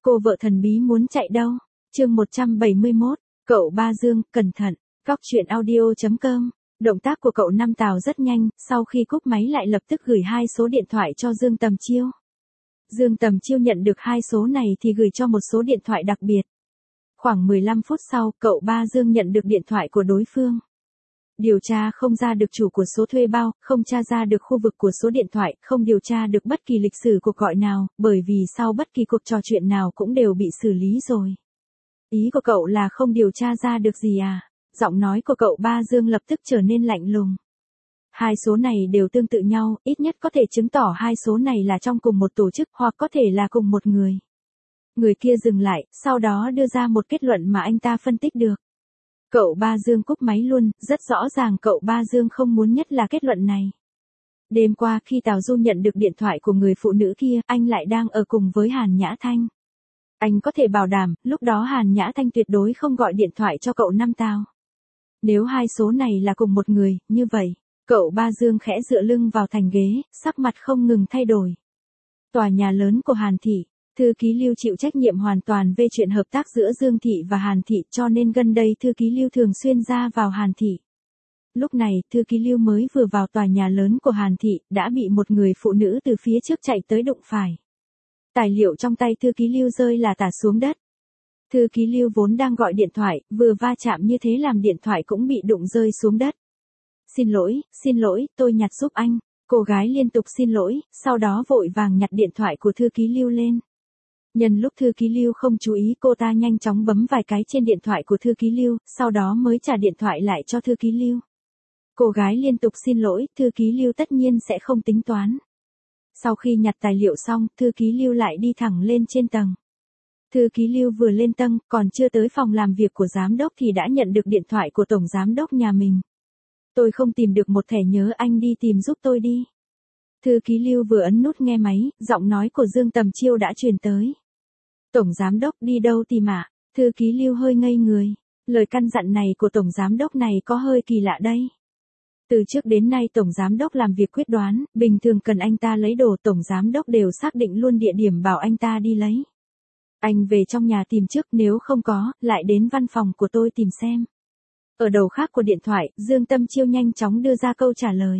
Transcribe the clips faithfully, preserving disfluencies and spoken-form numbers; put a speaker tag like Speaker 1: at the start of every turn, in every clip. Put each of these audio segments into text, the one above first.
Speaker 1: Cô vợ thần bí muốn chạy đâu? Chương một trăm bảy mươi mốt, cậu Ba Dương, cẩn thận. Cóc truyện audio chấm com. Động tác của cậu Năm Tào rất nhanh, sau khi cúp máy lại lập tức gửi hai số điện thoại cho Dương Tầm Chiêu. Dương Tầm Chiêu nhận được hai số này thì gửi cho một số điện thoại đặc biệt. Khoảng mười lăm phút sau, cậu Ba Dương nhận được điện thoại của đối phương. Điều tra không ra được chủ của số thuê bao, không tra ra được khu vực của số điện thoại, không điều tra được bất kỳ lịch sử cuộc gọi nào, bởi vì sau bất kỳ cuộc trò chuyện nào cũng đều bị xử lý rồi. Ý của cậu là không điều tra ra được gì à? Giọng nói của cậu Ba Dương lập tức trở nên lạnh lùng. Hai số này đều tương tự nhau, ít nhất có thể chứng tỏ hai số này là trong cùng một tổ chức hoặc có thể là cùng một người. Người kia dừng lại, sau đó đưa ra một kết luận mà anh ta phân tích được. Cậu Ba Dương cúp máy luôn, rất rõ ràng cậu Ba Dương không muốn nhất là kết luận này. Đêm qua khi Tào Du nhận được điện thoại của người phụ nữ kia, anh lại đang ở cùng với Hàn Nhã Thanh. Anh có thể bảo đảm, lúc đó Hàn Nhã Thanh tuyệt đối không gọi điện thoại cho cậu Năm Tào. Nếu hai số này là cùng một người, như vậy, cậu Ba Dương khẽ dựa lưng vào thành ghế, sắc mặt không ngừng thay đổi. Tòa nhà lớn của Hàn Thị. Thư ký Lưu chịu trách nhiệm hoàn toàn về chuyện hợp tác giữa Dương Thị và Hàn Thị, cho nên gần đây thư ký Lưu thường xuyên ra vào Hàn Thị. Lúc này, thư ký Lưu mới vừa vào tòa nhà lớn của Hàn Thị, đã bị một người phụ nữ từ phía trước chạy tới đụng phải. Tài liệu trong tay thư ký Lưu rơi là tả xuống đất. Thư ký Lưu vốn đang gọi điện thoại, vừa va chạm như thế làm điện thoại cũng bị đụng rơi xuống đất. Xin lỗi, xin lỗi, tôi nhặt giúp anh. Cô gái liên tục xin lỗi, sau đó vội vàng nhặt điện thoại của thư ký Lưu lên. Nhân lúc thư ký Lưu không chú ý, cô ta nhanh chóng bấm vài cái trên điện thoại của thư ký Lưu, sau đó mới trả điện thoại lại cho thư ký Lưu. Cô gái liên tục xin lỗi, thư ký Lưu tất nhiên sẽ không tính toán. Sau khi nhặt tài liệu xong, thư ký Lưu lại đi thẳng lên trên tầng. Thư ký Lưu vừa lên tầng, còn chưa tới phòng làm việc của giám đốc thì đã nhận được điện thoại của tổng giám đốc nhà mình. Tôi không tìm được một thẻ nhớ, anh đi tìm giúp tôi đi. Thư ký Lưu vừa ấn nút nghe máy, giọng nói của Dương Tầm Chiêu đã truyền tới. Tổng giám đốc đi đâu tìm ạ? Thư ký Lưu hơi ngây người. Lời căn dặn này của tổng giám đốc này có hơi kỳ lạ đây. Từ trước đến nay tổng giám đốc làm việc quyết đoán, bình thường cần anh ta lấy đồ tổng giám đốc đều xác định luôn địa điểm bảo anh ta đi lấy. Anh về trong nhà tìm trước, nếu không có, lại đến văn phòng của tôi tìm xem. Ở đầu khác của điện thoại, Dương Tầm Chiêu nhanh chóng đưa ra câu trả lời.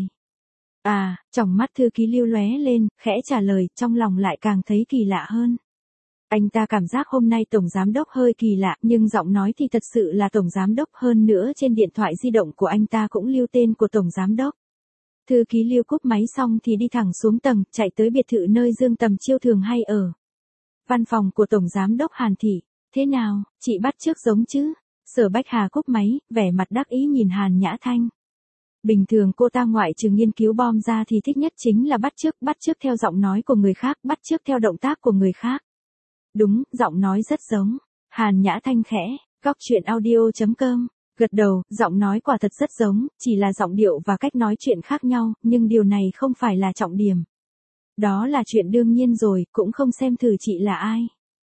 Speaker 1: À, tròng mắt thư ký Lưu lóe lên, khẽ trả lời, trong lòng lại càng thấy kỳ lạ hơn. Anh ta cảm giác hôm nay tổng giám đốc hơi kỳ lạ, nhưng giọng nói thì thật sự là tổng giám đốc, hơn nữa trên điện thoại di động của anh ta cũng lưu tên của tổng giám đốc. Thư ký Lưu cúp máy xong thì đi thẳng xuống tầng, chạy tới biệt thự nơi Dương Tầm Chiêu thường hay ở. Văn phòng của tổng giám đốc Hàn Thị. Thế nào, chị bắt chước giống chứ? Sở Bách Hà cúp máy, vẻ mặt đắc ý nhìn Hàn Nhã Thanh. Bình thường cô ta ngoại trừ nghiên cứu bom ra thì thích nhất chính là bắt chước, bắt chước theo giọng nói của người khác, bắt chước theo động tác của người khác. Đúng, giọng nói rất giống. Hàn Nhã Thanh khẽ, cóc truyện audio chấm com, gật đầu, giọng nói quả thật rất giống, chỉ là giọng điệu và cách nói chuyện khác nhau, nhưng điều này không phải là trọng điểm. Đó là chuyện đương nhiên rồi, cũng không xem thử chị là ai.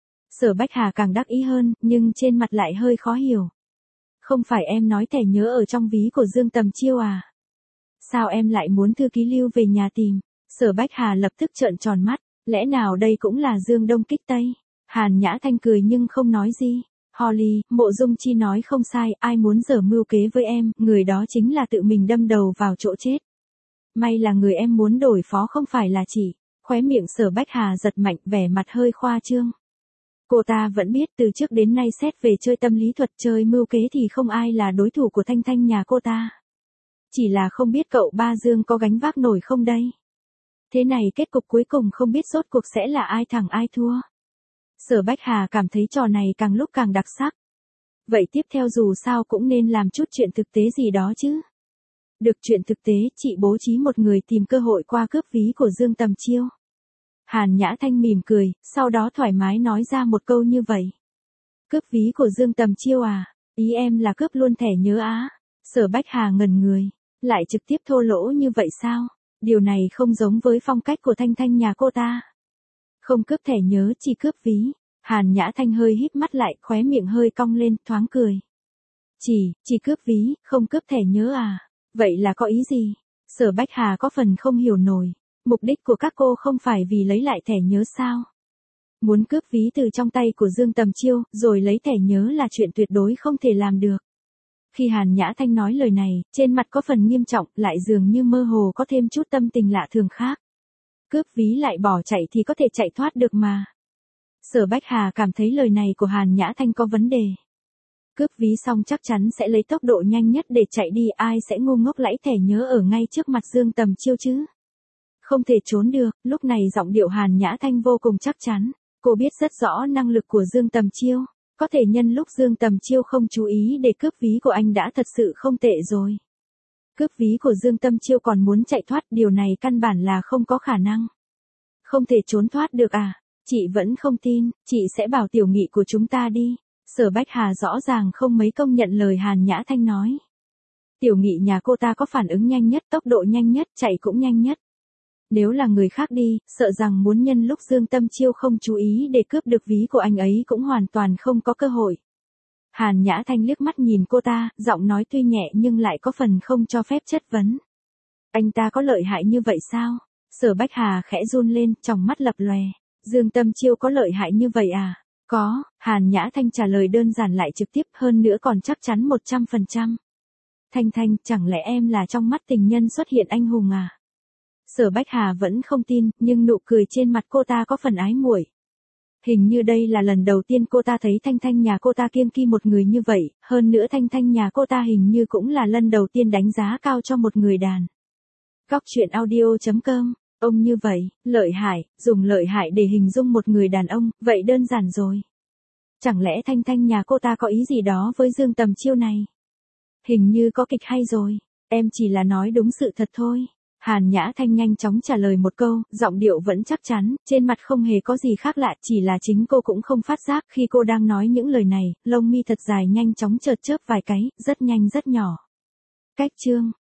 Speaker 1: Sở Bách Hà càng đắc ý hơn, nhưng trên mặt lại hơi khó hiểu. Không phải em nói thẻ nhớ ở trong ví của Dương Tầm Chiêu à? Sao em lại muốn thư ký Lưu về nhà tìm? Sở Bách Hà lập tức trợn tròn mắt, lẽ nào đây cũng là Dương Đông kích Tây? Hàn Nhã Thanh cười nhưng không nói gì. Holly, Mộ Dung Chi nói không sai, ai muốn giở mưu kế với em, người đó chính là tự mình đâm đầu vào chỗ chết. May là người em muốn đổi phó không phải là chị. Khóe miệng Sở Bách Hà giật mạnh, vẻ mặt hơi khoa trương. Cô ta vẫn biết từ trước đến nay xét về chơi tâm lý thuật, chơi mưu kế thì không ai là đối thủ của Thanh Thanh nhà cô ta. Chỉ là không biết cậu Ba Dương có gánh vác nổi không đây. Thế này kết cục cuối cùng không biết rốt cuộc sẽ là ai thắng ai thua. Sở Bách Hà cảm thấy trò này càng lúc càng đặc sắc. Vậy tiếp theo dù sao cũng nên làm chút chuyện thực tế gì đó chứ. Được, chuyện thực tế, chị bố trí một người tìm cơ hội qua cướp ví của Dương Tầm Chiêu. Hàn Nhã Thanh mỉm cười, sau đó thoải mái nói ra một câu như vậy. Cướp ví của Dương Tầm Chiêu à? Ý em là cướp luôn thẻ nhớ á? Sở Bách Hà ngẩn người, lại trực tiếp thô lỗ như vậy sao? Điều này không giống với phong cách của Thanh Thanh nhà cô ta. Không cướp thẻ nhớ, chỉ cướp ví. Hàn Nhã Thanh hơi híp mắt lại, khóe miệng hơi cong lên, thoáng cười. Chỉ, chỉ cướp ví, không cướp thẻ nhớ à? Vậy là có ý gì? Sở Bách Hà có phần không hiểu nổi. Mục đích của các cô không phải vì lấy lại thẻ nhớ sao? Muốn cướp ví từ trong tay của Dương Tầm Chiêu, rồi lấy thẻ nhớ là chuyện tuyệt đối không thể làm được. Khi Hàn Nhã Thanh nói lời này, trên mặt có phần nghiêm trọng, lại dường như mơ hồ có thêm chút tâm tình lạ thường khác. Cướp ví lại bỏ chạy thì có thể chạy thoát được mà. Sở Bách Hà cảm thấy lời này của Hàn Nhã Thanh có vấn đề. Cướp ví xong chắc chắn sẽ lấy tốc độ nhanh nhất để chạy đi, ai sẽ ngu ngốc lẫy thẻ nhớ ở ngay trước mặt Dương Tầm Chiêu chứ. Không thể trốn được, lúc này giọng điệu Hàn Nhã Thanh vô cùng chắc chắn. Cô biết rất rõ năng lực của Dương Tầm Chiêu. Có thể nhân lúc Dương Tầm Chiêu không chú ý để cướp ví của anh đã thật sự không tệ rồi. Cướp ví của Dương Tầm Chiêu còn muốn chạy thoát, điều này căn bản là không có khả năng. Không thể trốn thoát được à? Chị vẫn không tin, chị sẽ bảo Tiểu Nghị của chúng ta đi. Sở Bách Hà rõ ràng không mấy công nhận lời Hàn Nhã Thanh nói. Tiểu Nghị nhà cô ta có phản ứng nhanh nhất, tốc độ nhanh nhất, chạy cũng nhanh nhất. Nếu là người khác đi, sợ rằng muốn nhân lúc Dương Tầm Chiêu không chú ý để cướp được ví của anh ấy cũng hoàn toàn không có cơ hội. Hàn Nhã Thanh liếc mắt nhìn cô ta, giọng nói tuy nhẹ nhưng lại có phần không cho phép chất vấn. Anh ta có lợi hại như vậy sao? Sở Bách Hà khẽ run lên, tròng mắt lập lòe. Dương Tầm Chiêu có lợi hại như vậy à? Có, Hàn Nhã Thanh trả lời đơn giản lại trực tiếp, hơn nữa còn chắc chắn một trăm phần trăm. Thanh Thanh, chẳng lẽ em là trong mắt tình nhân xuất hiện anh hùng à? Sở Bách Hà vẫn không tin, nhưng nụ cười trên mặt cô ta có phần ái muội. Hình như đây là lần đầu tiên cô ta thấy Thanh Thanh nhà cô ta kiêng kỵ một người như vậy, hơn nữa Thanh Thanh nhà cô ta hình như cũng là lần đầu tiên đánh giá cao cho một người đàn. Góc truyện audio chấm com, ông như vậy, lợi hại, dùng lợi hại để hình dung một người đàn ông, vậy đơn giản rồi. Chẳng lẽ Thanh Thanh nhà cô ta có ý gì đó với Dương Tầm Chiêu này? Hình như có kịch hay rồi, em chỉ là nói đúng sự thật thôi. Hàn Nhã Thanh nhanh chóng trả lời một câu, giọng điệu vẫn chắc chắn, trên mặt không hề có gì khác lạ, chỉ là chính cô cũng không phát giác khi cô đang nói những lời này, lông mi thật dài nhanh chóng chợt chớp vài cái, rất nhanh rất nhỏ. Cách chương